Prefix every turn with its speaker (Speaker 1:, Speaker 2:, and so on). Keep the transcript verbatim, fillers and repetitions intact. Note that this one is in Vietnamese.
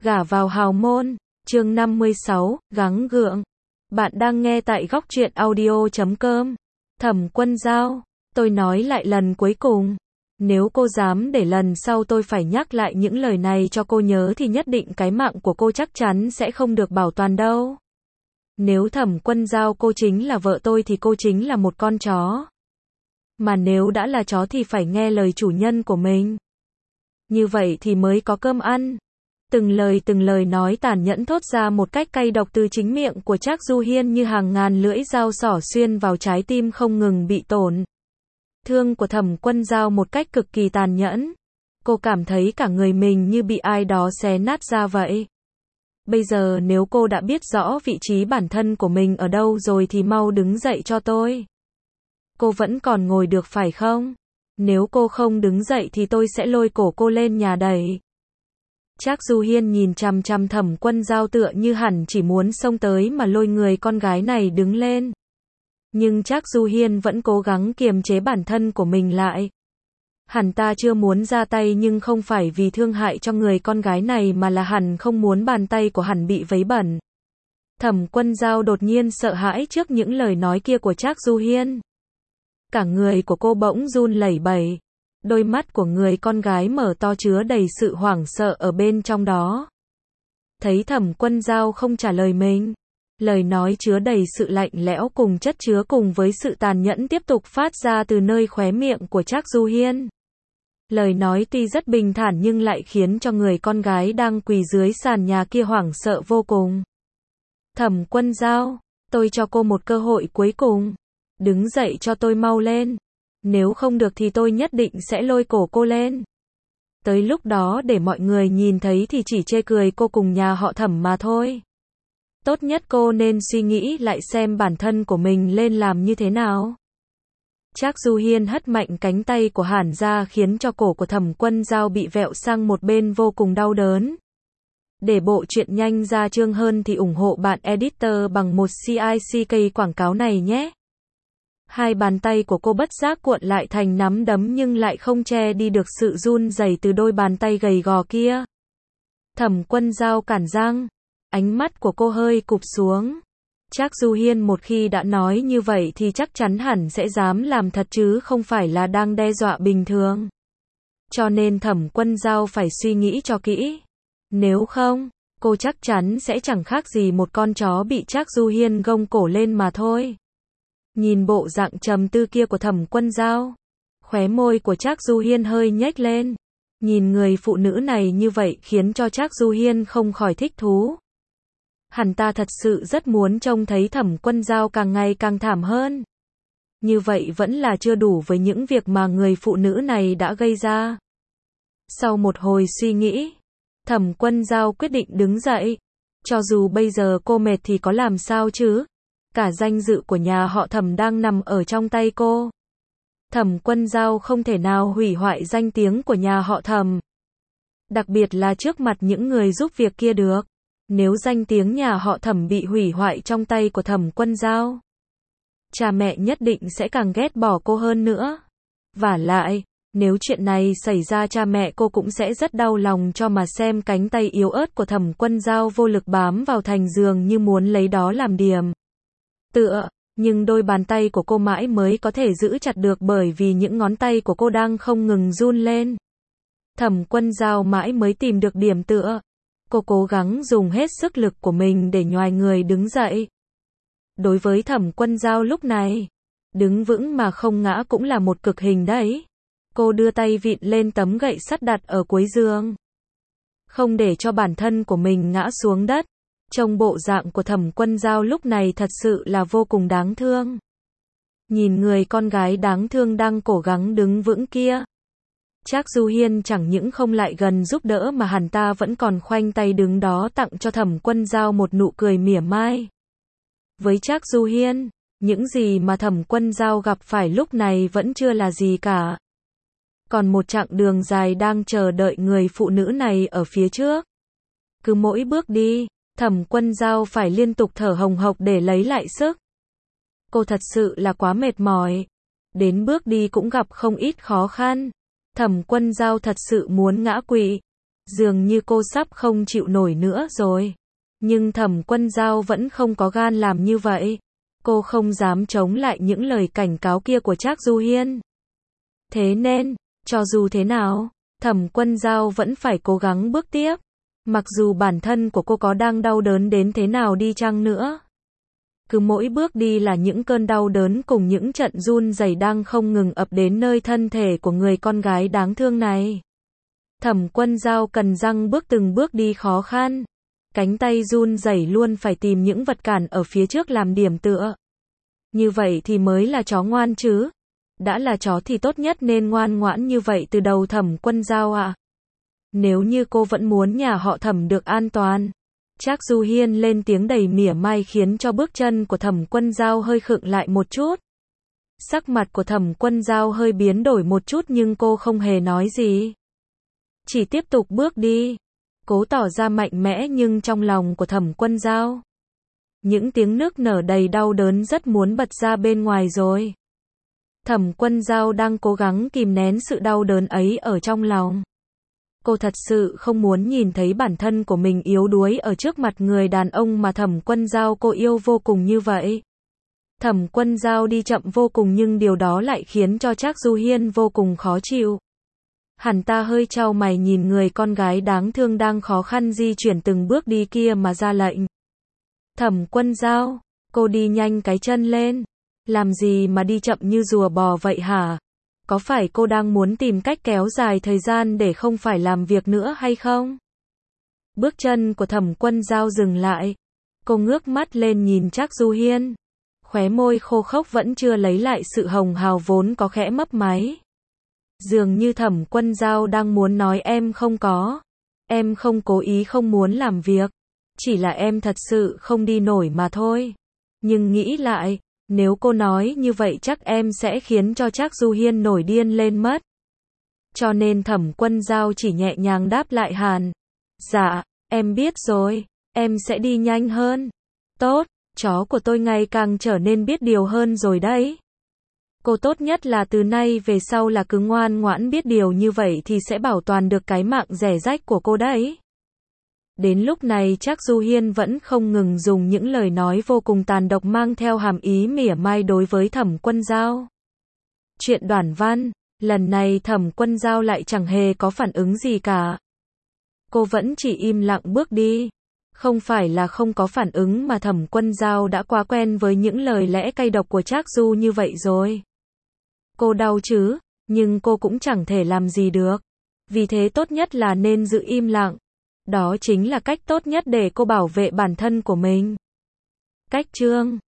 Speaker 1: Gả vào hào môn, chương năm mươi sáu, gắng gượng. Bạn đang nghe tại góc truyện audio chấm com. Thẩm Quân Dao, tôi nói lại lần cuối cùng. Nếu cô dám để lần sau tôi phải nhắc lại những lời này cho cô nhớ thì nhất định cái mạng của cô chắc chắn sẽ không được bảo toàn đâu. Nếu Thẩm Quân Dao cô chính là vợ tôi thì cô chính là một con chó. Mà nếu đã là chó thì phải nghe lời chủ nhân của mình. Như vậy thì mới có cơm ăn. Từng lời từng lời nói tàn nhẫn thốt ra một cách cay độc từ chính miệng của Trác Du Hiên như hàng ngàn lưỡi dao xỏ xuyên vào trái tim không ngừng bị tổn thương của Thẩm Quân Dao một cách cực kỳ tàn nhẫn. Cô cảm thấy cả người mình như bị ai đó xé nát ra vậy. Bây giờ nếu cô đã biết rõ vị trí bản thân của mình ở đâu rồi thì mau đứng dậy cho tôi. Cô vẫn còn ngồi được phải không? Nếu cô không đứng dậy thì tôi sẽ lôi cổ cô lên nhà đẩy. Trác Du Hiên nhìn chằm chằm Thẩm Quân Dao tựa như hẳn chỉ muốn xông tới mà lôi người con gái này đứng lên. Nhưng Trác Du Hiên vẫn cố gắng kiềm chế bản thân của mình lại. Hẳn ta chưa muốn ra tay nhưng không phải vì thương hại cho người con gái này mà là hẳn không muốn bàn tay của hẳn bị vấy bẩn. Thẩm Quân Dao đột nhiên sợ hãi trước những lời nói kia của Trác Du Hiên. Cả người của cô bỗng run lẩy bẩy. Đôi mắt của người con gái mở to chứa đầy sự hoảng sợ ở bên trong đó. Thấy Thẩm Quân Dao không trả lời mình. Lời nói chứa đầy sự lạnh lẽo cùng chất chứa cùng với sự tàn nhẫn tiếp tục phát ra từ nơi khóe miệng của Trác Du Hiên. Lời nói tuy rất bình thản nhưng lại khiến cho người con gái đang quỳ dưới sàn nhà kia hoảng sợ vô cùng. Thẩm Quân Dao, tôi cho cô một cơ hội cuối cùng. Đứng dậy cho tôi mau lên. Nếu không được thì tôi nhất định sẽ lôi cổ cô lên. Tới lúc đó để mọi người nhìn thấy thì chỉ chê cười cô cùng nhà họ Thẩm mà thôi. Tốt nhất cô nên suy nghĩ lại xem bản thân của mình lên làm như thế nào. Trác Du Hiên hất mạnh cánh tay của hẳn ra khiến cho cổ của Thẩm Quân Dao bị vẹo sang một bên vô cùng đau đớn. Để bộ truyện nhanh ra chương hơn thì ủng hộ bạn editor bằng một xê i xê ca quảng cáo này nhé. Hai bàn tay của cô bất giác cuộn lại thành nắm đấm nhưng lại không che đi được sự run rẩy từ đôi bàn tay gầy gò kia. Thẩm Quân Dao cản răng, ánh mắt của cô hơi cụp xuống. Trác Du Hiên một khi đã nói như vậy thì chắc chắn hẳn sẽ dám làm thật chứ không phải là đang đe dọa bình thường. Cho nên Thẩm Quân Dao phải suy nghĩ cho kỹ. Nếu không, cô chắc chắn sẽ chẳng khác gì một con chó bị Trác Du Hiên gông cổ lên mà thôi. Nhìn bộ dạng trầm tư kia của Thẩm Quân Dao, khóe môi của Trác Du Hiên hơi nhếch lên. Nhìn người phụ nữ này như vậy khiến cho Trác Du Hiên không khỏi thích thú. Hẳn ta thật sự rất muốn trông thấy Thẩm Quân Dao càng ngày càng thảm hơn. Như vậy vẫn là chưa đủ với những việc mà người phụ nữ này đã gây ra. Sau một hồi suy nghĩ, Thẩm Quân Dao quyết định đứng dậy. Cho dù bây giờ cô mệt thì có làm sao chứ? Cả danh dự của nhà họ Thẩm đang nằm ở trong tay cô. Thẩm Quân Dao không thể nào hủy hoại danh tiếng của nhà họ Thẩm. Đặc biệt là trước mặt những người giúp việc kia được. Nếu danh tiếng nhà họ Thẩm bị hủy hoại trong tay của Thẩm Quân Dao, cha mẹ nhất định sẽ càng ghét bỏ cô hơn nữa. Vả lại, nếu chuyện này xảy ra cha mẹ cô cũng sẽ rất đau lòng cho mà xem cánh tay yếu ớt của Thẩm Quân Dao vô lực bám vào thành giường như muốn lấy đó làm điểm tựa, nhưng đôi bàn tay của cô mãi mới có thể giữ chặt được bởi vì những ngón tay của cô đang không ngừng run lên. Thẩm Quân Dao mãi mới tìm được điểm tựa. Cô cố gắng dùng hết sức lực của mình để nhoài người đứng dậy. Đối với Thẩm Quân Dao lúc này, đứng vững mà không ngã cũng là một cực hình đấy. Cô đưa tay vịn lên tấm gậy sắt đặt ở cuối giường, không để cho bản thân của mình ngã xuống đất. Trông bộ dạng của Thẩm Quân Dao lúc này thật sự là vô cùng đáng thương. Nhìn người con gái đáng thương đang cố gắng đứng vững kia, Trác Du Hiên chẳng những không lại gần giúp đỡ mà hẳn ta vẫn còn khoanh tay đứng đó tặng cho Thẩm Quân Dao một nụ cười mỉa mai. Với Trác Du Hiên, những gì mà Thẩm Quân Dao gặp phải lúc này vẫn chưa là gì cả. Còn một chặng đường dài đang chờ đợi người phụ nữ này ở phía trước. Cứ mỗi bước đi, Thẩm Quân Dao phải liên tục thở hồng hộc để lấy lại sức. Cô thật sự là quá mệt mỏi. Đến bước đi cũng gặp không ít khó khăn. Thẩm Quân Dao thật sự muốn ngã quỵ. Dường như cô sắp không chịu nổi nữa rồi. Nhưng Thẩm Quân Dao vẫn không có gan làm như vậy. Cô không dám chống lại những lời cảnh cáo kia của Trác Du Hiên. Thế nên, cho dù thế nào, Thẩm Quân Dao vẫn phải cố gắng bước tiếp. Mặc dù bản thân của cô có đang đau đớn đến thế nào đi chăng nữa. Cứ mỗi bước đi là những cơn đau đớn cùng những trận run rẩy đang không ngừng ập đến nơi thân thể của người con gái đáng thương này. Thẩm Quân Dao cần răng bước từng bước đi khó khăn. Cánh tay run rẩy luôn phải tìm những vật cản ở phía trước làm điểm tựa. Như vậy thì mới là chó ngoan chứ. Đã là chó thì tốt nhất nên ngoan ngoãn như vậy từ đầu Thẩm Quân Dao ạ. Nếu như cô vẫn muốn nhà họ Thẩm được an toàn. Trác Du Hiên lên tiếng đầy mỉa mai khiến cho bước chân của Thẩm Quân Dao hơi khựng lại một chút. Sắc mặt của Thẩm Quân Dao hơi biến đổi một chút nhưng cô không hề nói gì. Chỉ tiếp tục bước đi. Cố tỏ ra mạnh mẽ nhưng trong lòng của Thẩm Quân Dao. Những tiếng nức nở đầy đau đớn rất muốn bật ra bên ngoài rồi. Thẩm Quân Dao đang cố gắng kìm nén sự đau đớn ấy ở trong lòng. Cô thật sự không muốn nhìn thấy bản thân của mình yếu đuối ở trước mặt người đàn ông mà Thẩm Quân Dao cô yêu vô cùng như vậy. Thẩm Quân Dao đi chậm vô cùng nhưng điều đó lại khiến cho Trác Du Hiên vô cùng khó chịu. Hắn ta hơi chau mày nhìn người con gái đáng thương đang khó khăn di chuyển từng bước đi kia mà ra lệnh. Thẩm Quân Dao, cô đi nhanh cái chân lên. Làm gì mà đi chậm như rùa bò vậy hả? Có phải cô đang muốn tìm cách kéo dài thời gian để không phải làm việc nữa hay không? Bước chân của Thẩm Quân Dao dừng lại. Cô ngước mắt lên nhìn Trác Du Hiên. Khóe môi khô khốc vẫn chưa lấy lại sự hồng hào vốn có khẽ mấp máy. Dường như Thẩm Quân Dao đang muốn nói em không có. Em không cố ý không muốn làm việc. Chỉ là em thật sự không đi nổi mà thôi. Nhưng nghĩ lại, nếu cô nói như vậy chắc em sẽ khiến cho Trác Du Hiên nổi điên lên mất. Cho nên Thẩm Quân Dao chỉ nhẹ nhàng đáp lại Hàn. Dạ, em biết rồi, em sẽ đi nhanh hơn. Tốt, chó của tôi ngày càng trở nên biết điều hơn rồi đấy. Cô tốt nhất là từ nay về sau là cứ ngoan ngoãn biết điều như vậy thì sẽ bảo toàn được cái mạng rẻ rách của cô đấy. Đến lúc này Trác Du Hiên vẫn không ngừng dùng những lời nói vô cùng tàn độc mang theo hàm ý mỉa mai đối với Thẩm Quân Dao. Chuyện đoạn văn, lần này Thẩm Quân Dao lại chẳng hề có phản ứng gì cả. Cô vẫn chỉ im lặng bước đi. Không phải là không có phản ứng mà Thẩm Quân Dao đã quá quen với những lời lẽ cay độc của Trác Du như vậy rồi. Cô đau chứ, nhưng cô cũng chẳng thể làm gì được. Vì thế tốt nhất là nên giữ im lặng. Đó chính là cách tốt nhất để cô bảo vệ bản thân của mình. Cách chương